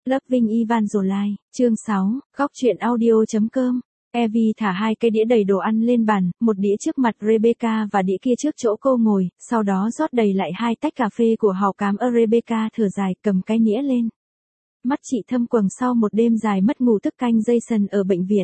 Loving Evangeline, chương 6, góc truyện audio.com. Evie thả 2 cái đĩa đầy đồ ăn lên bàn, một đĩa trước mặt Rebecca và đĩa kia trước chỗ cô ngồi, sau đó rót đầy lại 2 tách cà phê của hào cám. Rebecca thở dài, cầm cái nĩa lên. Mắt chị thâm quầng sau một đêm dài mất ngủ thức canh Jason ở bệnh viện.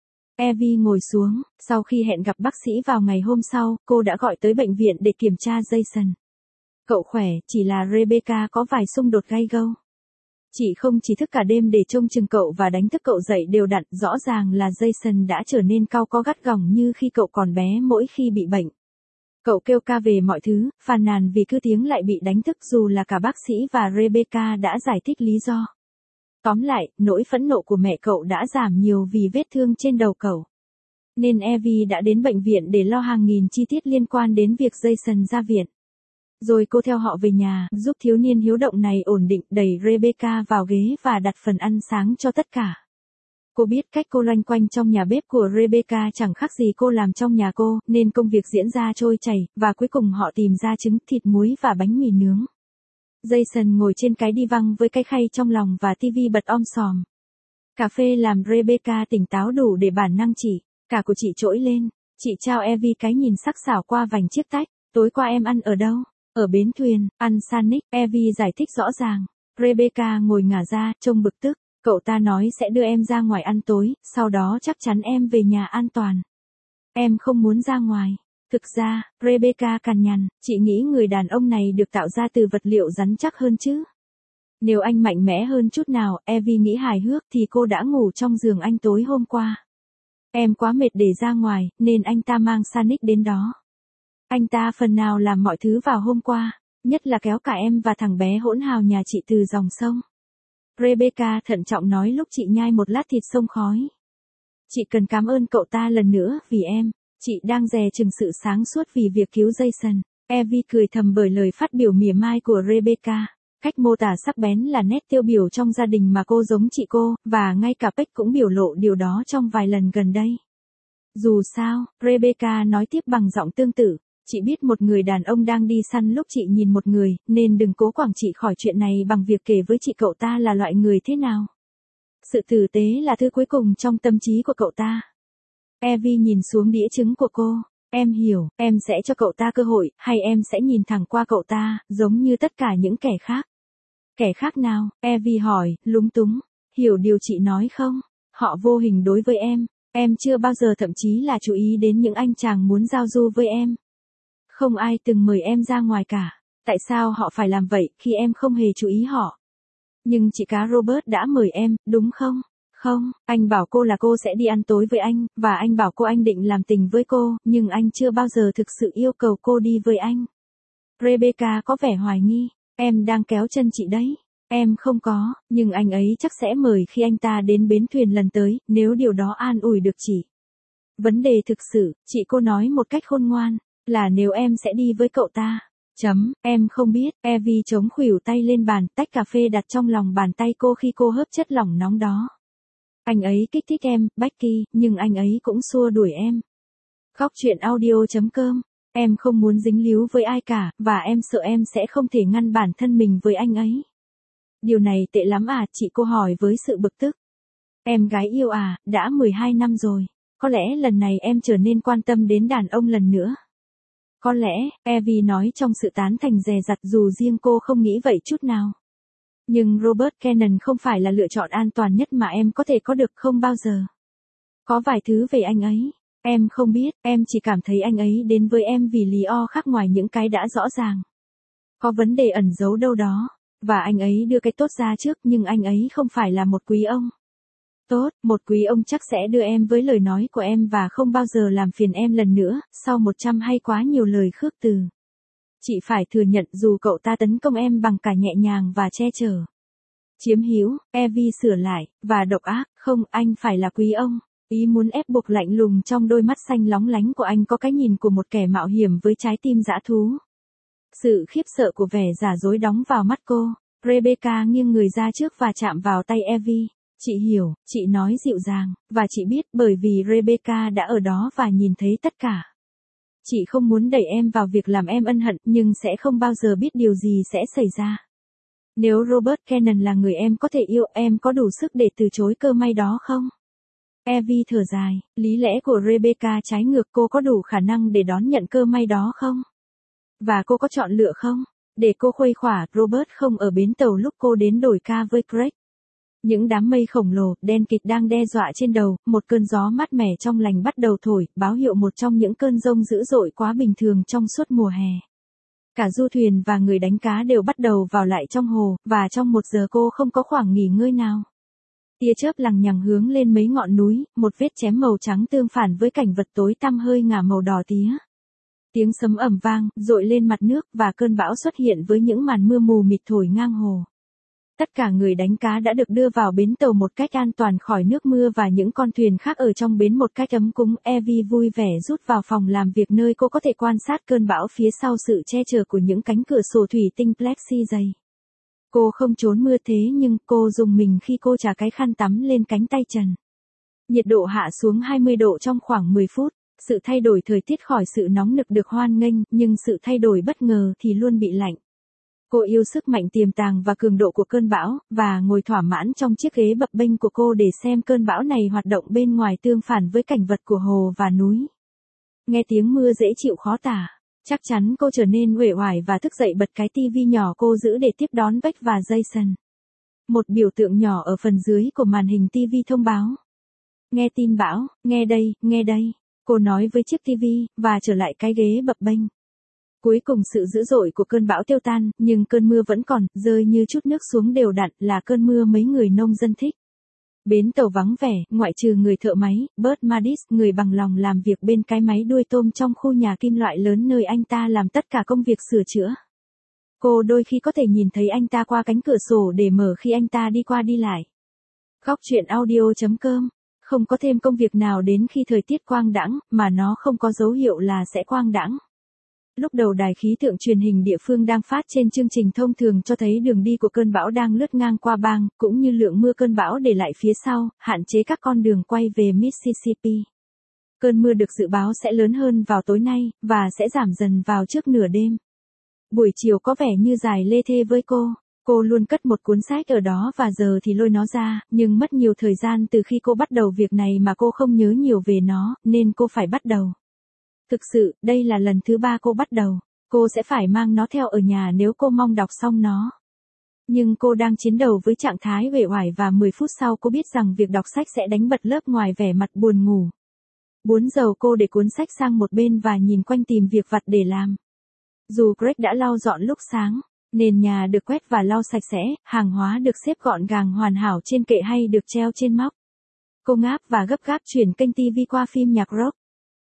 Evie ngồi xuống, sau khi hẹn gặp bác sĩ vào ngày hôm sau, cô đã gọi tới bệnh viện để kiểm tra Jason. Cậu khỏe, chỉ là Rebecca có vài xung đột gay gâu. Chị không chỉ thức cả đêm để trông chừng cậu và đánh thức cậu dậy đều đặn, rõ ràng là Jason đã trở nên cau có gắt gỏng như khi cậu còn bé mỗi khi bị bệnh. Cậu kêu ca về mọi thứ, phàn nàn vì cứ tiếng lại bị đánh thức dù là cả bác sĩ và Rebecca đã giải thích lý do. Tóm lại, nỗi phẫn nộ của mẹ cậu đã giảm nhiều vì vết thương trên đầu cậu. Nên Evie đã đến bệnh viện để lo hàng nghìn chi tiết liên quan đến việc Jason ra viện. Rồi cô theo họ về nhà, giúp thiếu niên hiếu động này ổn định, đẩy Rebecca vào ghế và đặt phần ăn sáng cho tất cả. Cô biết cách cô loanh quanh trong nhà bếp của Rebecca chẳng khác gì cô làm trong nhà cô, nên công việc diễn ra trôi chảy, và cuối cùng họ tìm ra trứng, thịt muối và bánh mì nướng. Jason ngồi trên cái đi văng với cái khay trong lòng và tivi bật om sòm. Cà phê làm Rebecca tỉnh táo đủ để bản năng cả của chị trỗi lên. Chị trao Evie cái nhìn sắc sảo qua vành chiếc tách. Tối qua em ăn ở đâu? Ở bến thuyền, ăn Sanic. Evie giải thích rõ ràng. Rebecca ngồi ngả ra, trông bực tức. Cậu ta nói sẽ đưa em ra ngoài ăn tối, sau đó chắc chắn em về nhà an toàn. Em không muốn ra ngoài. Thực ra, Rebecca cằn nhằn, chị nghĩ người đàn ông này được tạo ra từ vật liệu rắn chắc hơn chứ. Nếu anh mạnh mẽ hơn chút nào, Evie nghĩ hài hước, thì cô đã ngủ trong giường anh tối hôm qua. Em quá mệt để ra ngoài, nên anh ta mang Sanic đến đó. Anh ta phần nào làm mọi thứ vào hôm qua, nhất là kéo cả em và thằng bé hỗn hào nhà chị từ dòng sông. Rebecca thận trọng nói lúc chị nhai một lát thịt sông khói. Chị cần cảm ơn cậu ta lần nữa vì em. Chị đang dè chừng sự sáng suốt vì việc cứu Jason. Evie cười thầm bởi lời phát biểu mỉa mai của Rebecca. Cách mô tả sắc bén là nét tiêu biểu trong gia đình mà cô giống chị cô, và ngay cả Peck cũng biểu lộ điều đó trong vài lần gần đây. Dù sao, Rebecca nói tiếp bằng giọng tương tự. Chị biết một người đàn ông đang đi săn lúc chị nhìn một người, nên đừng cố quảng chị khỏi chuyện này bằng việc kể với chị cậu ta là loại người thế nào. Sự tử tế là thứ cuối cùng trong tâm trí của cậu ta. Evie nhìn xuống đĩa trứng của cô. Em hiểu, em sẽ cho cậu ta cơ hội, hay em sẽ nhìn thẳng qua cậu ta, giống như tất cả những kẻ khác. Kẻ khác nào? Evie hỏi, lúng túng. Hiểu điều chị nói không? Họ vô hình đối với em chưa bao giờ thậm chí là chú ý đến những anh chàng muốn giao du với em. Không ai từng mời em ra ngoài cả. Tại sao họ phải làm vậy khi em không hề chú ý họ? Nhưng chị cá Robert đã mời em, đúng không? Không, anh bảo cô là cô sẽ đi ăn tối với anh, và anh bảo cô anh định làm tình với cô, nhưng anh chưa bao giờ thực sự yêu cầu cô đi với anh. Rebecca có vẻ hoài nghi. Em đang kéo chân chị đấy. Em không có, nhưng anh ấy chắc sẽ mời khi anh ta đến bến thuyền lần tới, nếu điều đó an ủi được chị. Vấn đề thực sự, chị cô nói một cách khôn ngoan, là nếu em sẽ đi với cậu ta. Em không biết. Evie chống khuỷu tay lên bàn, tách cà phê đặt trong lòng bàn tay cô khi cô hớp chất lỏng nóng đó. Anh ấy kích thích em, Becky, nhưng anh ấy cũng xua đuổi em. Góc truyện audio.com. Em không muốn dính líu với ai cả, và em sợ em sẽ không thể ngăn bản thân mình với anh ấy. Điều này tệ lắm à, chị cô hỏi với sự bực tức. Em gái yêu à, đã 12 năm rồi. Có lẽ lần này em trở nên quan tâm đến đàn ông lần nữa. Có lẽ, Evie nói trong sự tán thành dè dặt dù riêng cô không nghĩ vậy chút nào. Nhưng Robert Cannon không phải là lựa chọn an toàn nhất mà em có thể có được, không bao giờ. Có vài thứ về anh ấy, em không biết, em chỉ cảm thấy anh ấy đến với em vì lý do khác ngoài những cái đã rõ ràng. Có vấn đề ẩn giấu đâu đó, và anh ấy đưa cái tốt ra trước, nhưng anh ấy không phải là một quý ông. Tốt, một quý ông chắc sẽ đưa em với lời nói của em và không bao giờ làm phiền em lần nữa, sau 100 hay quá nhiều lời khước từ. Chị phải thừa nhận dù cậu ta tấn công em bằng cả nhẹ nhàng và che chở. Chiếm hữu, Evie sửa lại, và độc ác, không, anh phải là quý ông. Ý muốn ép buộc lạnh lùng trong đôi mắt xanh lóng lánh của anh có cái nhìn của một kẻ mạo hiểm với trái tim dã thú. Sự khiếp sợ của vẻ giả dối đóng vào mắt cô. Rebecca nghiêng người ra trước và chạm vào tay Evie. Chị hiểu, chị nói dịu dàng, và chị biết bởi vì Rebecca đã ở đó và nhìn thấy tất cả. Chị không muốn đẩy em vào việc làm em ân hận, nhưng sẽ không bao giờ biết điều gì sẽ xảy ra. Nếu Robert Cannon là người em có thể yêu, em có đủ sức để từ chối cơ may đó không? Evie thở dài, lý lẽ của Rebecca trái ngược, cô có đủ khả năng để đón nhận cơ may đó không? Và cô có chọn lựa không? Để cô khuây khỏa, Robert không ở bến tàu lúc cô đến đổi ca với Craig. Những đám mây khổng lồ, đen kịt đang đe dọa trên đầu, một cơn gió mát mẻ trong lành bắt đầu thổi, báo hiệu một trong những cơn giông dữ dội quá bình thường trong suốt mùa hè. Cả du thuyền và người đánh cá đều bắt đầu vào lại trong hồ, và trong 1 giờ cô không có khoảng nghỉ ngơi nào. Tia chớp lằng nhằng hướng lên mấy ngọn núi, một vết chém màu trắng tương phản với cảnh vật tối tăm hơi ngả màu đỏ tía. Tiếng sấm ầm vang, dội lên mặt nước, và cơn bão xuất hiện với những màn mưa mù mịt thổi ngang hồ. Tất cả người đánh cá đã được đưa vào bến tàu một cách an toàn khỏi nước mưa và những con thuyền khác ở trong bến một cách ấm cúng. Evie vui vẻ rút vào phòng làm việc nơi cô có thể quan sát cơn bão phía sau sự che chở của những cánh cửa sổ thủy tinh plexi dày. Cô không trốn mưa thế nhưng cô rùng mình khi cô chà cái khăn tắm lên cánh tay trần. Nhiệt độ hạ xuống 20 độ trong khoảng 10 phút. Sự thay đổi thời tiết khỏi sự nóng nực được hoan nghênh, nhưng sự thay đổi bất ngờ thì luôn bị lạnh. Cô yêu sức mạnh tiềm tàng và cường độ của cơn bão, và ngồi thỏa mãn trong chiếc ghế bập bênh của cô để xem cơn bão này hoạt động bên ngoài tương phản với cảnh vật của hồ và núi. Nghe tiếng mưa dễ chịu khó tả. Chắc chắn cô trở nên uể oải và thức dậy bật cái tivi nhỏ cô giữ để tiếp đón Beck và Jason. Một biểu tượng nhỏ ở phần dưới của màn hình tivi thông báo. Nghe tin bão, nghe đây, cô nói với chiếc tivi, và trở lại cái ghế bập bênh. Cuối cùng sự dữ dội của cơn bão tiêu tan, nhưng cơn mưa vẫn còn, rơi như chút nước xuống đều đặn, là cơn mưa mấy người nông dân thích. Bến tàu vắng vẻ, ngoại trừ người thợ máy, Bert Madis, người bằng lòng làm việc bên cái máy đuôi tôm trong khu nhà kim loại lớn nơi anh ta làm tất cả công việc sửa chữa. Cô đôi khi có thể nhìn thấy anh ta qua cánh cửa sổ để mở khi anh ta đi qua đi lại. Góc truyện audio.com. Không có thêm công việc nào đến khi thời tiết quang đãng, mà nó không có dấu hiệu là sẽ quang đãng. Lúc đầu đài khí tượng truyền hình địa phương đang phát trên chương trình thông thường cho thấy đường đi của cơn bão đang lướt ngang qua bang, cũng như lượng mưa cơn bão để lại phía sau, hạn chế các con đường quay về Mississippi. Cơn mưa được dự báo sẽ lớn hơn vào tối nay, và sẽ giảm dần vào trước nửa đêm. Buổi chiều có vẻ như dài lê thê với cô. Cô luôn cất một cuốn sách ở đó và giờ thì lôi nó ra, nhưng mất nhiều thời gian từ khi cô bắt đầu việc này mà cô không nhớ nhiều về nó, nên cô phải bắt đầu. Thực sự, đây là lần thứ 3 cô bắt đầu. Cô sẽ phải mang nó theo ở nhà nếu cô mong đọc xong nó. Nhưng cô đang chiến đấu với trạng thái uể oải và 10 phút sau cô biết rằng việc đọc sách sẽ đánh bật lớp ngoài vẻ mặt buồn ngủ. 4 giờ cô để cuốn sách sang một bên và nhìn quanh tìm việc vặt để làm. Dù Greg đã lau dọn lúc sáng, nền nhà được quét và lau sạch sẽ, hàng hóa được xếp gọn gàng hoàn hảo trên kệ hay được treo trên móc. Cô ngáp và gấp gáp chuyển kênh TV qua phim nhạc rock.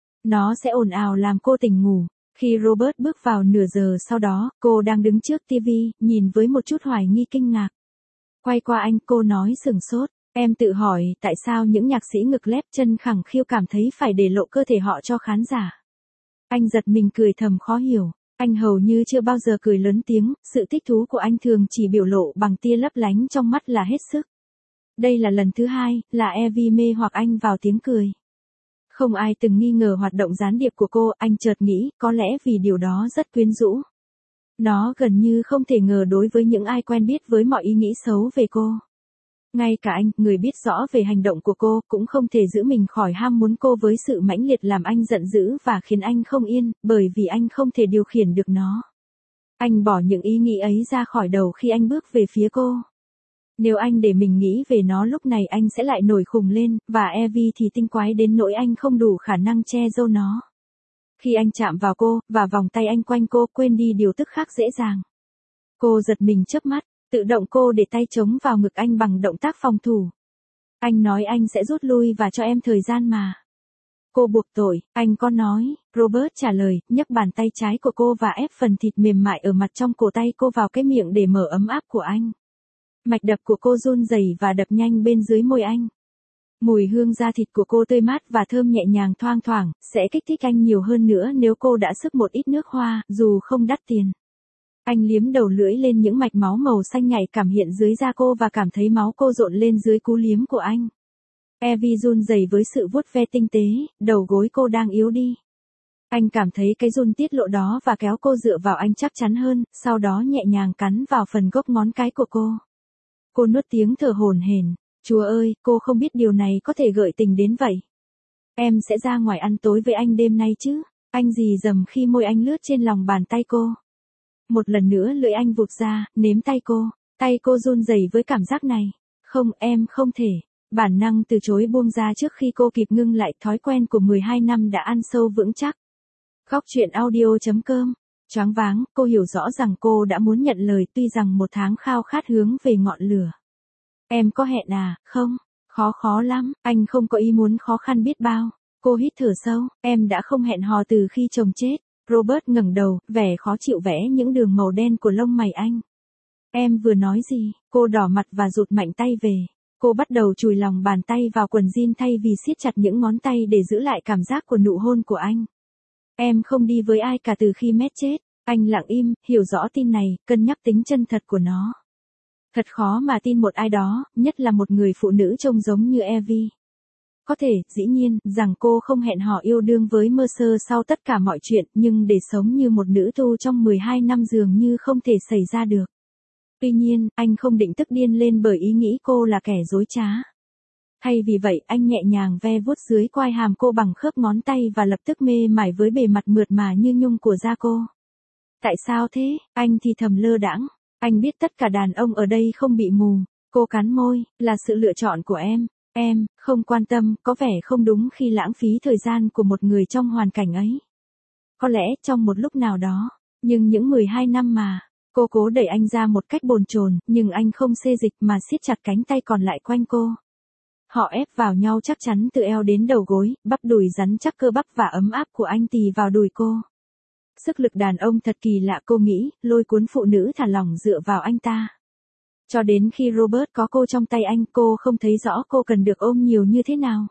Nó sẽ ồn ào làm cô tỉnh ngủ. Khi Robert bước vào nửa giờ sau đó, cô đang đứng trước TV, nhìn với một chút hoài nghi kinh ngạc. Quay qua anh, cô nói sửng sốt. Em tự hỏi tại sao những nhạc sĩ ngực lép chân khẳng khiu cảm thấy phải để lộ cơ thể họ cho khán giả. Anh giật mình cười thầm khó hiểu. Anh hầu như chưa bao giờ cười lớn tiếng, sự thích thú của anh thường chỉ biểu lộ bằng tia lấp lánh trong mắt là hết sức. Đây là lần thứ 2, là Evie mê hoặc anh vào tiếng cười. Không ai từng nghi ngờ hoạt động gián điệp của cô, anh chợt nghĩ, có lẽ vì điều đó rất quyến rũ. Nó gần như không thể ngờ đối với những ai quen biết với mọi ý nghĩ xấu về cô. Ngay cả anh, người biết rõ về hành động của cô, cũng không thể giữ mình khỏi ham muốn cô với sự mãnh liệt làm anh giận dữ và khiến anh không yên, bởi vì anh không thể điều khiển được nó. Anh bỏ những ý nghĩ ấy ra khỏi đầu khi anh bước về phía cô. Nếu anh để mình nghĩ về nó lúc này anh sẽ lại nổi khùng lên, và Evie thì tinh quái đến nỗi anh không đủ khả năng che giấu nó. Khi anh chạm vào cô, và vòng tay anh quanh cô, quên đi điều tức khác dễ dàng. Cô giật mình chớp mắt, tự động cô để tay chống vào ngực anh bằng động tác phòng thủ. Anh nói anh sẽ rút lui và cho em thời gian mà. Cô buộc tội, anh có nói, Robert trả lời, nhấc bàn tay trái của cô và ép phần thịt mềm mại ở mặt trong cổ tay cô vào cái miệng để mở ấm áp của anh. Mạch đập của cô run rẩy và đập nhanh bên dưới môi anh. Mùi hương da thịt của cô tươi mát và thơm nhẹ nhàng thoang thoảng, sẽ kích thích anh nhiều hơn nữa nếu cô đã sức một ít nước hoa, dù không đắt tiền. Anh liếm đầu lưỡi lên những mạch máu màu xanh nhạy cảm hiện dưới da cô và cảm thấy máu cô dộn lên dưới cú liếm của anh. Evie run rẩy với sự vuốt ve tinh tế, đầu gối cô đang yếu đi. Anh cảm thấy cái run tiết lộ đó và kéo cô dựa vào anh chắc chắn hơn, sau đó nhẹ nhàng cắn vào phần gốc ngón cái của cô. Cô nuốt tiếng thở hổn hển. Chúa ơi, cô không biết điều này có thể gợi tình đến vậy. Em sẽ ra ngoài ăn tối với anh đêm nay chứ? Anh rì rầm khi môi anh lướt trên lòng bàn tay cô. Một lần nữa lưỡi anh vụt ra, nếm tay cô. Tay cô run rẩy với cảm giác này. Không, em không thể. Bản năng từ chối buông ra trước khi cô kịp ngưng lại, thói quen của 12 năm đã ăn sâu vững chắc. Góc truyện audio.com. Choáng váng, cô hiểu rõ rằng cô đã muốn nhận lời tuy rằng một tháng khao khát hướng về ngọn lửa. Em có hẹn à? Không. Khó lắm, anh không có ý muốn khó khăn biết bao. Cô hít thở sâu, em đã không hẹn hò từ khi chồng chết. Robert ngẩng đầu, vẻ khó chịu vẽ những đường màu đen của lông mày anh. Em vừa nói gì? Cô đỏ mặt và rụt mạnh tay về. Cô bắt đầu chùi lòng bàn tay vào quần jean thay vì siết chặt những ngón tay để giữ lại cảm giác của nụ hôn của anh. Em không đi với ai cả từ khi Matt chết. Anh lặng im, hiểu rõ tin này, cân nhắc tính chân thật của nó. Thật khó mà tin một ai đó, nhất là một người phụ nữ trông giống như Evie. Có thể, dĩ nhiên, rằng cô không hẹn hò yêu đương với Mercer sau tất cả mọi chuyện, nhưng để sống như một nữ tu trong 12 năm dường như không thể xảy ra được. Tuy nhiên, anh không định tức điên lên bởi ý nghĩ cô là kẻ dối trá. Thay vì vậy, anh nhẹ nhàng ve vuốt dưới quai hàm cô bằng khớp ngón tay và lập tức mê mải với bề mặt mượt mà như nhung của da cô. Tại sao thế? Anh thì thầm lơ đãng. Anh biết tất cả đàn ông ở đây không bị mù. Cô cắn môi, là sự lựa chọn của em. Em, không quan tâm, có vẻ không đúng khi lãng phí thời gian của một người trong hoàn cảnh ấy. Có lẽ trong một lúc nào đó, nhưng những 12 năm mà, cô cố đẩy anh ra một cách bồn chồn, nhưng anh không xê dịch mà siết chặt cánh tay còn lại quanh cô. Họ ép vào nhau chắc chắn từ eo đến đầu gối, bắp đùi rắn chắc cơ bắp và ấm áp của anh tì vào đùi cô. Sức lực đàn ông thật kỳ lạ cô nghĩ, lôi cuốn phụ nữ thả lỏng dựa vào anh ta. Cho đến khi Robert có cô trong tay anh, cô không thấy rõ cô cần được ôm nhiều như thế nào.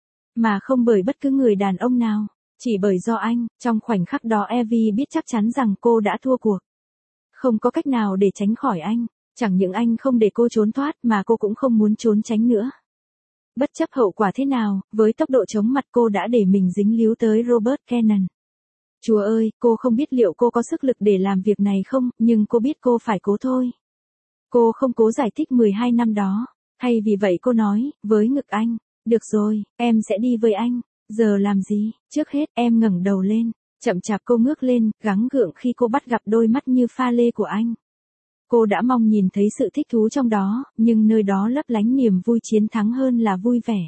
Mà không bởi bất cứ người đàn ông nào, chỉ bởi do anh. Trong khoảnh khắc đó Evie biết chắc chắn rằng cô đã thua cuộc. Không có cách nào để tránh khỏi anh. Chẳng những anh không để cô trốn thoát mà cô cũng không muốn trốn tránh nữa. Bất chấp hậu quả thế nào, với tốc độ chóng mặt cô đã để mình dính líu tới Robert Cannon. Chúa ơi, cô không biết liệu cô có sức lực để làm việc này không, nhưng cô biết cô phải cố thôi. Cô không cố giải thích 12 năm đó. Thay vì vậy cô nói, với ngực anh, được rồi, em sẽ đi với anh. Giờ làm gì? Trước hết em ngẩng đầu lên. Chậm chạp cô ngước lên, gắng gượng khi cô bắt gặp đôi mắt như pha lê của anh. Cô đã mong nhìn thấy sự thích thú trong đó, nhưng nơi đó lấp lánh niềm vui chiến thắng hơn là vui vẻ.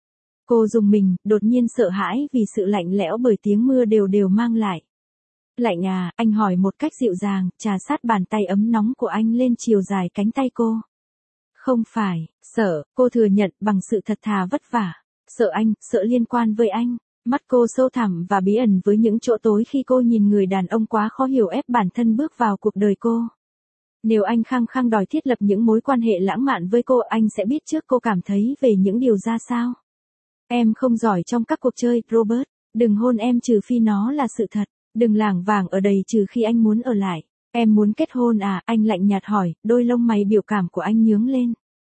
Cô rùng mình, đột nhiên sợ hãi vì sự lạnh lẽo bởi tiếng mưa đều đều mang lại. Lạnh à, anh hỏi một cách dịu dàng, trà sát bàn tay ấm nóng của anh lên chiều dài cánh tay cô. Không phải, sợ, cô thừa nhận bằng sự thật thà vất vả. Sợ anh, sợ liên quan với anh. Mắt cô sâu thẳm và bí ẩn với những chỗ tối khi cô nhìn người đàn ông quá khó hiểu ép bản thân bước vào cuộc đời cô. Nếu anh khăng khăng đòi thiết lập những mối quan hệ lãng mạn với cô, anh sẽ biết trước cô cảm thấy về những điều ra sao. Em không giỏi trong các cuộc chơi, Robert. Đừng hôn em trừ phi nó là sự thật. Đừng lảng vảng ở đầy trừ khi anh muốn ở lại. Em muốn kết hôn à? Anh lạnh nhạt hỏi, đôi lông mày biểu cảm của anh nhướng lên.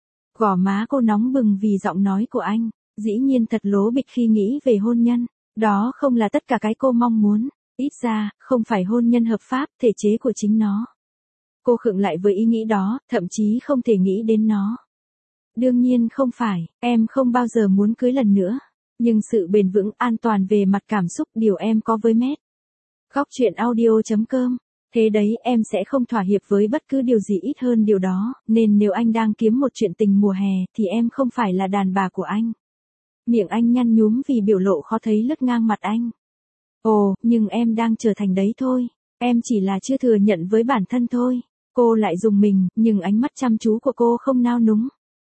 Gò má cô nóng bừng vì giọng nói của anh. Dĩ nhiên thật lố bịch khi nghĩ về hôn nhân. Đó không là tất cả cái cô mong muốn. Ít ra, không phải hôn nhân hợp pháp, thể chế của chính nó. Cô khựng lại với ý nghĩ đó, thậm chí không thể nghĩ đến nó. Đương nhiên không phải, em không bao giờ muốn cưới lần nữa. Nhưng sự bền vững, an toàn về mặt cảm xúc, điều em có với Matt. Góc truyện audio.com. Thế đấy, em sẽ không thỏa hiệp với bất cứ điều gì ít hơn điều đó, nên nếu anh đang kiếm một chuyện tình mùa hè, thì em không phải là đàn bà của anh. Miệng anh nhăn nhúm vì biểu lộ khó thấy lướt ngang mặt anh. Ồ, nhưng em đang trở thành đấy thôi. Em chỉ là chưa thừa nhận với bản thân thôi. Cô lại rùng mình, nhưng ánh mắt chăm chú của cô không nao núng.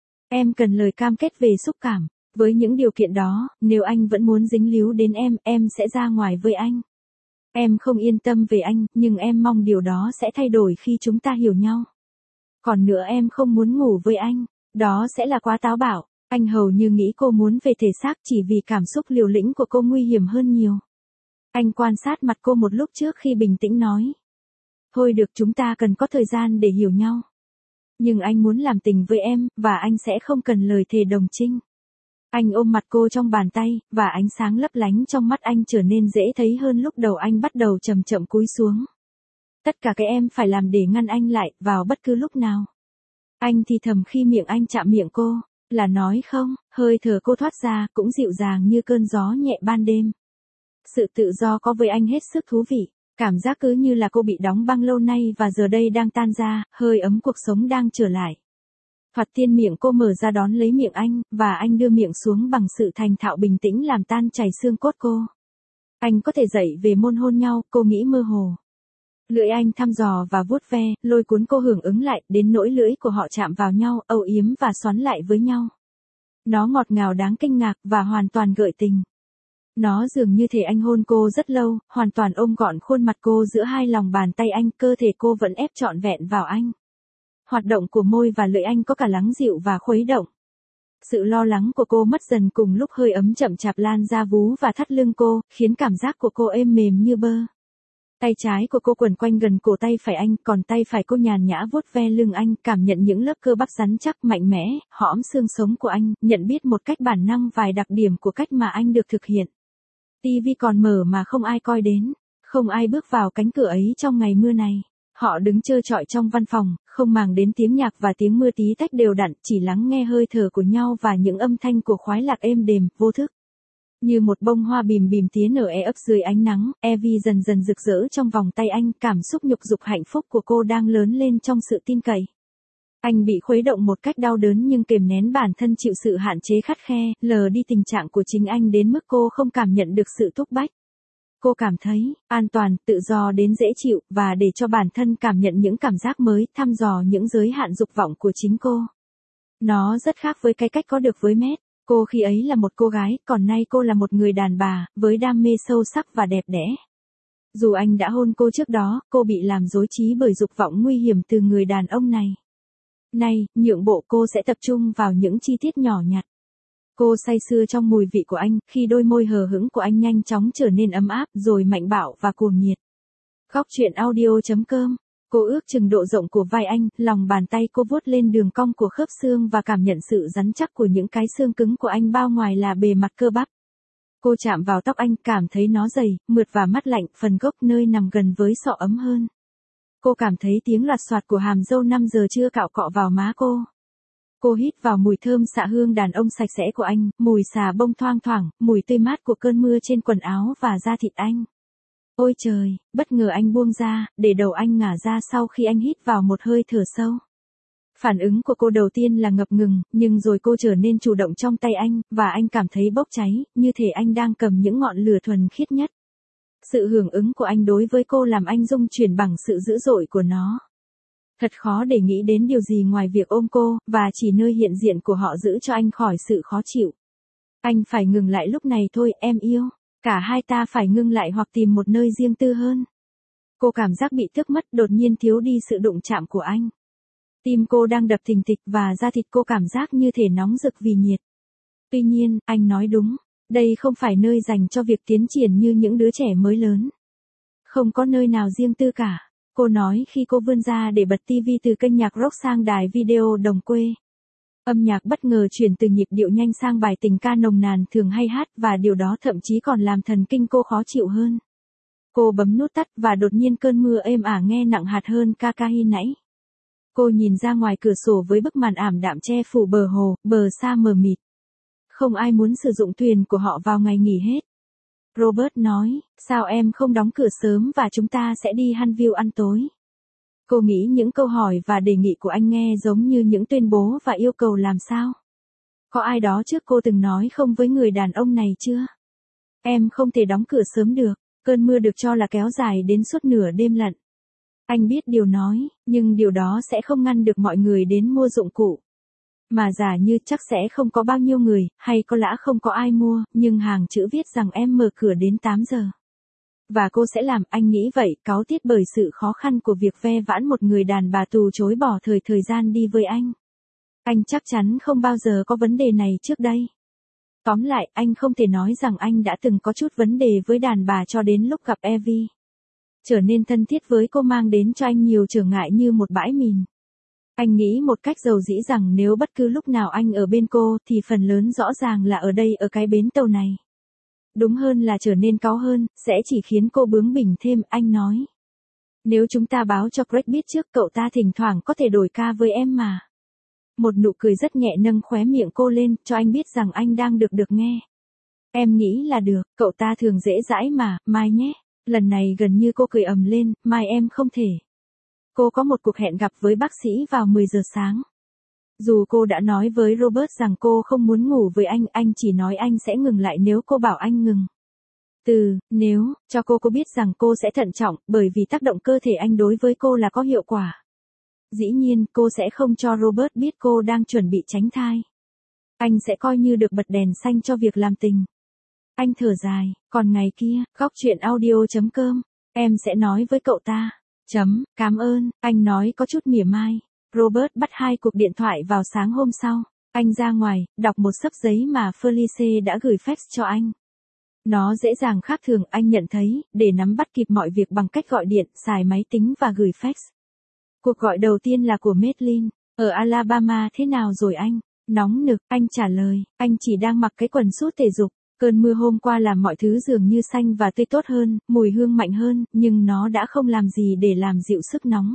Em cần lời cam kết về xúc cảm. Với những điều kiện đó, nếu anh vẫn muốn dính líu đến em sẽ ra ngoài với anh. Em không yên tâm về anh, nhưng em mong điều đó sẽ thay đổi khi chúng ta hiểu nhau. Còn nữa em không muốn ngủ với anh. Đó sẽ là quá táo bạo. Anh hầu như nghĩ cô muốn về thể xác chỉ vì cảm xúc liều lĩnh của cô nguy hiểm hơn nhiều. Anh quan sát mặt cô một lúc trước khi bình tĩnh nói. Thôi được, chúng ta cần có thời gian để hiểu nhau. Nhưng anh muốn làm tình với em, và anh sẽ không cần lời thề đồng trinh. Anh ôm mặt cô trong bàn tay, và ánh sáng lấp lánh trong mắt anh trở nên dễ thấy hơn lúc đầu anh bắt đầu chậm chậm cúi xuống. Tất cả cái em phải làm để ngăn anh lại, vào bất cứ lúc nào. Anh thì thầm khi miệng anh chạm miệng cô, là nói không, hơi thở cô thoát ra, cũng dịu dàng như cơn gió nhẹ ban đêm. Sự tự do có với anh hết sức thú vị, cảm giác cứ như là cô bị đóng băng lâu nay và giờ đây đang tan ra, hơi ấm cuộc sống đang trở lại. Thoạt tiên miệng cô mở ra đón lấy miệng anh, và anh đưa miệng xuống bằng sự thành thạo bình tĩnh làm tan chảy xương cốt cô. Anh có thể dậy về môn hôn nhau, cô nghĩ mơ hồ. Lưỡi anh thăm dò và vuốt ve, lôi cuốn cô hưởng ứng lại, đến nỗi lưỡi của họ chạm vào nhau, âu yếm và xoắn lại với nhau. Nó ngọt ngào đáng kinh ngạc và hoàn toàn gợi tình. Nó dường như thể anh hôn cô rất lâu, hoàn toàn ôm gọn khuôn mặt cô giữa hai lòng bàn tay anh, cơ thể cô vẫn ép trọn vẹn vào anh. Hoạt động của môi và lưỡi anh có cả lắng dịu và khuấy động. Sự lo lắng của cô mất dần cùng lúc hơi ấm chậm chạp lan ra vú và thắt lưng cô, khiến cảm giác của cô êm mềm như bơ. Tay trái của cô quần quanh gần cổ tay phải anh, còn tay phải cô nhàn nhã vuốt ve lưng anh, cảm nhận những lớp cơ bắp rắn chắc mạnh mẽ, hõm xương sống của anh, nhận biết một cách bản năng vài đặc điểm của cách mà anh được thực hiện. TV còn mở mà không ai coi đến, không ai bước vào cánh cửa ấy trong ngày mưa này. Họ đứng trơ trọi trong văn phòng, không màng đến tiếng nhạc và tiếng mưa tí tách đều đặn, chỉ lắng nghe hơi thở của nhau và những âm thanh của khoái lạc êm đềm, vô thức. Như một bông hoa bìm bìm tía nở ấp dưới ánh nắng, Evie dần dần rực rỡ trong vòng tay anh, cảm xúc nhục dục hạnh phúc của cô đang lớn lên trong sự tin cậy. Anh bị khuấy động một cách đau đớn nhưng kềm nén bản thân chịu sự hạn chế khắt khe, lờ đi tình trạng của chính anh đến mức cô không cảm nhận được sự thúc bách. Cô cảm thấy an toàn, tự do đến dễ chịu, và để cho bản thân cảm nhận những cảm giác mới, thăm dò những giới hạn dục vọng của chính cô. Nó rất khác với cái cách có được với Matt. Cô khi ấy là một cô gái, còn nay cô là một người đàn bà, với đam mê sâu sắc và đẹp đẽ. Dù anh đã hôn cô trước đó, cô bị làm rối trí bởi dục vọng nguy hiểm từ người đàn ông này. Nay, nhượng bộ cô sẽ tập trung vào những chi tiết nhỏ nhặt. Cô say sưa trong mùi vị của anh, khi đôi môi hờ hững của anh nhanh chóng trở nên ấm áp, rồi mạnh bạo và cuồng nhiệt. Góc truyện audio.com. Cô ước chừng độ rộng của vai anh, lòng bàn tay cô vuốt lên đường cong của khớp xương và cảm nhận sự rắn chắc của những cái xương cứng của anh bao ngoài là bề mặt cơ bắp. Cô chạm vào tóc anh, cảm thấy nó dày, mượt và mát lạnh, phần gốc nơi nằm gần với sọ ấm hơn. Cô cảm thấy tiếng loạt soạt của hàm dâu 5 giờ trưa cạo cọ vào má cô. Cô hít vào mùi thơm xạ hương đàn ông sạch sẽ của anh, mùi xà bông thoang thoảng, mùi tươi mát của cơn mưa trên quần áo và da thịt anh. Ôi trời, bất ngờ anh buông ra, để đầu anh ngả ra sau khi anh hít vào một hơi thở sâu. Phản ứng của cô đầu tiên là ngập ngừng, nhưng rồi cô trở nên chủ động trong tay anh, và anh cảm thấy bốc cháy, như thể anh đang cầm những ngọn lửa thuần khiết nhất. Sự hưởng ứng của anh đối với cô làm anh rung chuyển bằng sự dữ dội của nó. Thật khó để nghĩ đến điều gì ngoài việc ôm cô, và chỉ nơi hiện diện của họ giữ cho anh khỏi sự khó chịu. Anh phải ngừng lại lúc này thôi, em yêu. Cả hai ta phải ngưng lại hoặc tìm một nơi riêng tư hơn. Cô cảm giác bị thức mất, đột nhiên thiếu đi sự đụng chạm của anh. Tim cô đang đập thình thịch và da thịt cô cảm giác như thể nóng rực vì nhiệt. Tuy nhiên, anh nói đúng. Đây không phải nơi dành cho việc tiến triển như những đứa trẻ mới lớn. Không có nơi nào riêng tư cả. Cô nói khi cô vươn ra để bật TV từ kênh nhạc rock sang đài video đồng quê. Âm nhạc bất ngờ chuyển từ nhịp điệu nhanh sang bài tình ca nồng nàn thường hay hát, và điều đó thậm chí còn làm thần kinh cô khó chịu hơn. Cô bấm nút tắt và đột nhiên cơn mưa êm ả nghe nặng hạt hơn ca khi nãy. Cô nhìn ra ngoài cửa sổ với bức màn ảm đạm che phủ bờ hồ, bờ xa mờ mịt. Không ai muốn sử dụng thuyền của họ vào ngày nghỉ hết. Robert nói, sao em không đóng cửa sớm và chúng ta sẽ đi Hunville ăn tối? Cô nghĩ những câu hỏi và đề nghị của anh nghe giống như những tuyên bố và yêu cầu làm sao. Có ai đó trước cô từng nói không với người đàn ông này chưa? Em không thể đóng cửa sớm được, cơn mưa được cho là kéo dài đến suốt nửa đêm lận. Anh biết điều nói, nhưng điều đó sẽ không ngăn được mọi người đến mua dụng cụ. Mà giả như chắc sẽ không có bao nhiêu người, hay có lẽ không có ai mua, nhưng hàng chữ viết rằng em mở cửa đến 8 giờ. Và cô sẽ làm, anh nghĩ vậy, cáu tiết bởi sự khó khăn của việc ve vãn một người đàn bà tù chối bỏ thời gian đi với anh. Anh chắc chắn không bao giờ có vấn đề này trước đây. Tóm lại, anh không thể nói rằng anh đã từng có chút vấn đề với đàn bà cho đến lúc gặp Evie. Trở nên thân thiết với cô mang đến cho anh nhiều trở ngại như một bãi mìn. Anh nghĩ một cách dầu dĩ rằng nếu bất cứ lúc nào anh ở bên cô thì phần lớn rõ ràng là ở đây ở cái bến tàu này. Đúng hơn là trở nên cáu hơn, sẽ chỉ khiến cô bướng bỉnh thêm, anh nói. Nếu chúng ta báo cho Greg biết trước, cậu ta thỉnh thoảng có thể đổi ca với em mà. Một nụ cười rất nhẹ nâng khóe miệng cô lên, cho anh biết rằng anh đang được nghe. Em nghĩ là được, cậu ta thường dễ dãi mà, mai nhé. Lần này gần như cô cười ầm lên, mai em không thể. Cô có một cuộc hẹn gặp với bác sĩ vào 10 giờ sáng. Dù cô đã nói với Robert rằng cô không muốn ngủ với anh chỉ nói anh sẽ ngừng lại nếu cô bảo anh ngừng. Nếu, cho cô biết rằng cô sẽ thận trọng, bởi vì tác động cơ thể anh đối với cô là có hiệu quả. Dĩ nhiên, cô sẽ không cho Robert biết cô đang chuẩn bị tránh thai. Anh sẽ coi như được bật đèn xanh cho việc làm tình. Anh thở dài, còn ngày kia, góc chuyện audio.com, em sẽ nói với cậu ta. Cảm ơn, anh nói có chút mỉa mai. Robert bắt 2 cuộc điện thoại vào sáng hôm sau. Anh ra ngoài, đọc một xấp giấy mà Felice đã gửi fax cho anh. Nó dễ dàng khác thường, anh nhận thấy, để nắm bắt kịp mọi việc bằng cách gọi điện, xài máy tính và gửi fax. Cuộc gọi đầu tiên là của Madeline. Ở Alabama thế nào rồi anh? Nóng nực, anh trả lời, anh chỉ đang mặc cái quần sút thể dục. Cơn mưa hôm qua làm mọi thứ dường như xanh và tươi tốt hơn, mùi hương mạnh hơn, nhưng nó đã không làm gì để làm dịu sức nóng.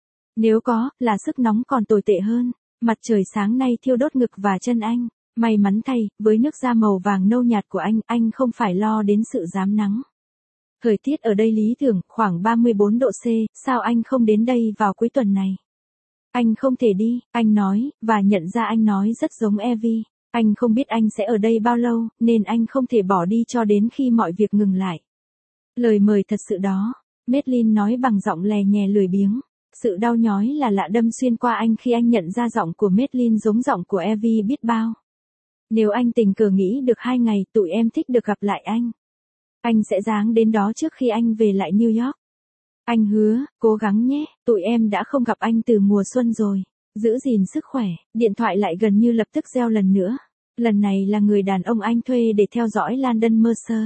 Nếu có, là sức nóng còn tồi tệ hơn. Mặt trời sáng nay thiêu đốt ngực và chân anh. May mắn thay, với nước da màu vàng nâu nhạt của anh không phải lo đến sự rám nắng. Thời tiết ở đây lý tưởng, khoảng 34 độ C, sao anh không đến đây vào cuối tuần này? Anh không thể đi, anh nói, và nhận ra anh nói rất giống Evie. Anh không biết anh sẽ ở đây bao lâu, nên anh không thể bỏ đi cho đến khi mọi việc ngừng lại. Lời mời thật sự đó, Madeline nói bằng giọng lè nhè lười biếng. Sự đau nhói là lạ đâm xuyên qua anh khi anh nhận ra giọng của Madeline giống giọng của Evie biết bao. Nếu anh tình cờ nghĩ được 2 ngày, tụi em thích được gặp lại anh. Anh sẽ giáng đến đó trước khi anh về lại New York. Anh hứa, cố gắng nhé, tụi em đã không gặp anh từ mùa xuân rồi. Giữ gìn sức khỏe, điện thoại lại gần như lập tức reo lần nữa. Lần này là người đàn ông anh thuê để theo dõi Landon Mercer.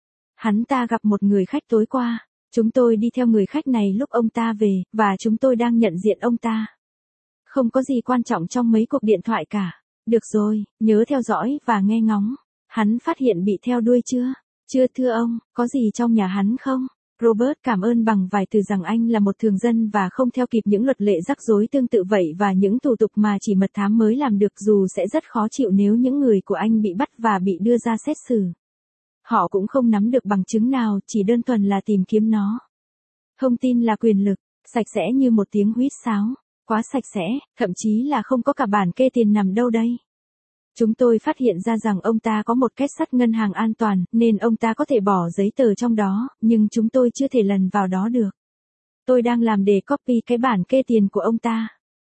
Hắn ta gặp một người khách tối qua. Chúng tôi đi theo người khách này lúc ông ta về, và chúng tôi đang nhận diện ông ta. Không có gì quan trọng trong mấy cuộc điện thoại cả. Được rồi, nhớ theo dõi và nghe ngóng. Hắn phát hiện bị theo đuôi chưa? Chưa thưa ông, có gì trong nhà hắn không? Robert cảm ơn bằng vài từ rằng anh là một thường dân và không theo kịp những luật lệ rắc rối tương tự vậy và những thủ tục mà chỉ mật thám mới làm được, dù sẽ rất khó chịu nếu những người của anh bị bắt và bị đưa ra xét xử. Họ cũng không nắm được bằng chứng nào, chỉ đơn thuần là tìm kiếm nó. Thông tin là quyền lực, sạch sẽ như một tiếng huýt sáo. Quá sạch sẽ, thậm chí là không có cả bản kê tiền nằm đâu đây. Chúng tôi phát hiện ra rằng ông ta có một két sắt ngân hàng an toàn, nên ông ta có thể bỏ giấy tờ trong đó, nhưng chúng tôi chưa thể lần vào đó được. Tôi đang làm để copy cái bản kê tiền của ông ta.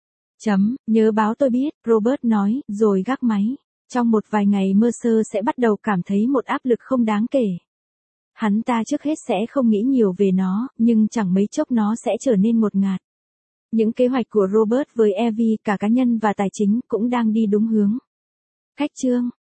Nhớ báo tôi biết, Robert nói, rồi gác máy. Trong một vài ngày Mercer sẽ bắt đầu cảm thấy một áp lực không đáng kể. Hắn ta trước hết sẽ không nghĩ nhiều về nó, nhưng chẳng mấy chốc nó sẽ trở nên ngột ngạt. Những kế hoạch của Robert với Evie, cả cá nhân và tài chính, cũng đang đi đúng hướng. Khách chương